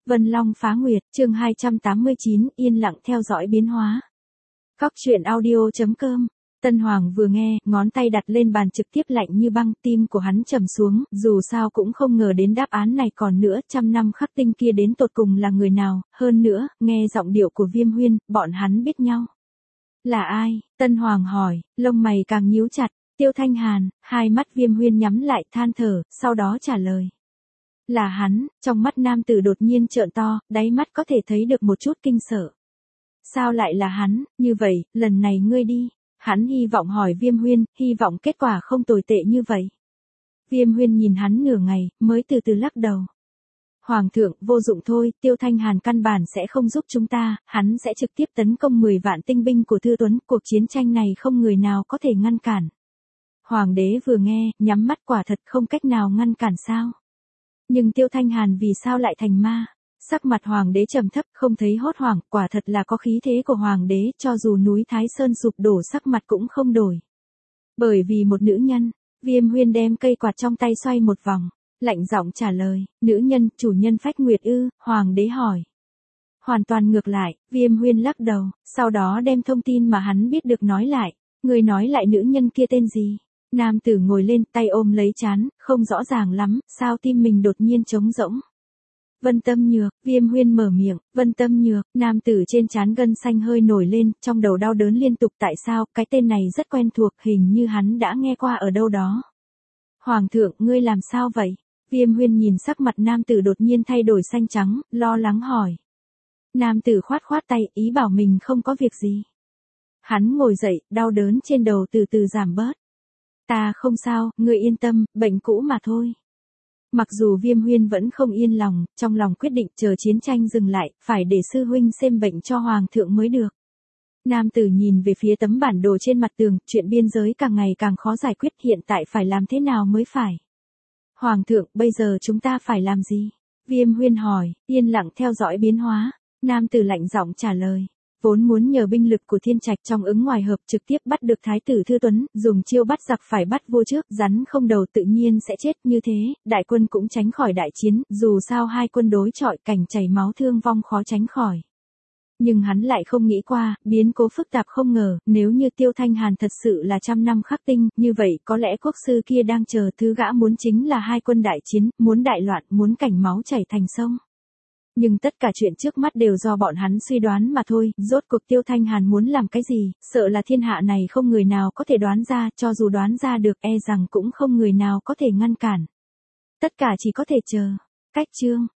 Vân Long Phá Nguyệt, chương 289, yên lặng theo dõi biến hóa. Cóc truyện audio.com. Tân Hoàng vừa nghe, ngón tay đặt lên bàn trực tiếp lạnh như băng, tim của hắn trầm xuống, dù sao cũng không ngờ đến đáp án này còn nữa, 100 năm khắc tinh kia đến tột cùng là người nào, hơn nữa, nghe giọng điệu của Viêm Huyên, bọn hắn biết nhau. Là ai? Tân Hoàng hỏi, lông mày càng nhíu chặt, Tiêu Thanh Hàn, hai mắt Viêm Huyên nhắm lại than thở, sau đó trả lời. Là hắn, trong mắt nam tử đột nhiên trợn to, đáy mắt có thể thấy được một chút kinh sợ. Sao lại là hắn, như vậy, lần này ngươi đi. Hắn hy vọng hỏi Viêm Huyên, hy vọng kết quả không tồi tệ như vậy. Viêm Huyên nhìn hắn nửa ngày, mới từ từ lắc đầu. Hoàng thượng, vô dụng thôi, Tiêu Thanh Hàn căn bản sẽ không giúp chúng ta, hắn sẽ trực tiếp tấn công 10 vạn tinh binh của Thư Tuấn, cuộc chiến tranh này không người nào có thể ngăn cản. Hoàng đế vừa nghe, nhắm mắt quả thật không cách nào ngăn cản sao. Nhưng Tiêu Thanh Hàn vì sao lại thành ma? Sắc mặt hoàng đế trầm thấp, không thấy hốt hoảng, quả thật là có khí thế của hoàng đế, cho dù núi Thái Sơn sụp đổ sắc mặt cũng không đổi. Bởi vì một nữ nhân, Viêm Huyên đem cây quạt trong tay xoay một vòng, lạnh giọng trả lời, nữ nhân, chủ nhân Phách Nguyệt ư, hoàng đế hỏi. Hoàn toàn ngược lại, Viêm Huyên lắc đầu, sau đó đem thông tin mà hắn biết được nói lại, người nói lại nữ nhân kia tên gì? Nam tử ngồi lên, tay ôm lấy trán, không rõ ràng lắm, sao tim mình đột nhiên trống rỗng. Vân Tâm Nhược, Viêm Huyên mở miệng, Vân Tâm Nhược, nam tử trên trán gân xanh hơi nổi lên, trong đầu đau đớn liên tục, tại sao, cái tên này rất quen thuộc, hình như hắn đã nghe qua ở đâu đó. Hoàng thượng, ngươi làm sao vậy? Viêm Huyên nhìn sắc mặt nam tử đột nhiên thay đổi xanh trắng, lo lắng hỏi. Nam tử khoát khoát tay, ý bảo mình không có việc gì. Hắn ngồi dậy, đau đớn trên đầu từ từ giảm bớt. Ta không sao, ngươi yên tâm, bệnh cũ mà thôi. Mặc dù Viêm Huyên vẫn không yên lòng, trong lòng quyết định chờ chiến tranh dừng lại, phải để sư huynh xem bệnh cho hoàng thượng mới được. Nam tử nhìn về phía tấm bản đồ trên mặt tường, chuyện biên giới càng ngày càng khó giải quyết, hiện tại phải làm thế nào mới phải. Hoàng thượng, bây giờ chúng ta phải làm gì? Viêm Huyên hỏi, yên lặng theo dõi biến hóa. Nam tử lạnh giọng trả lời. Vốn muốn nhờ binh lực của Thiên Trạch trong ứng ngoài hợp trực tiếp bắt được Thái tử Thư Tuấn, dùng chiêu bắt giặc phải bắt vua trước, rắn không đầu tự nhiên sẽ chết, như thế, đại quân cũng tránh khỏi đại chiến, dù sao hai quân đối chọi, cảnh chảy máu thương vong khó tránh khỏi. Nhưng hắn lại không nghĩ qua, biến cố phức tạp không ngờ, nếu như Tiêu Thanh Hàn thật sự là 100 năm khắc tinh, như vậy có lẽ quốc sư kia đang chờ thứ gã muốn chính là hai quân đại chiến, muốn đại loạn, muốn cảnh máu chảy thành sông. Nhưng tất cả chuyện trước mắt đều do bọn hắn suy đoán mà thôi, rốt cuộc Tiêu Thanh Hàn muốn làm cái gì, sợ là thiên hạ này không người nào có thể đoán ra, cho dù đoán ra được e rằng cũng không người nào có thể ngăn cản. Tất cả chỉ có thể chờ. Cách chương.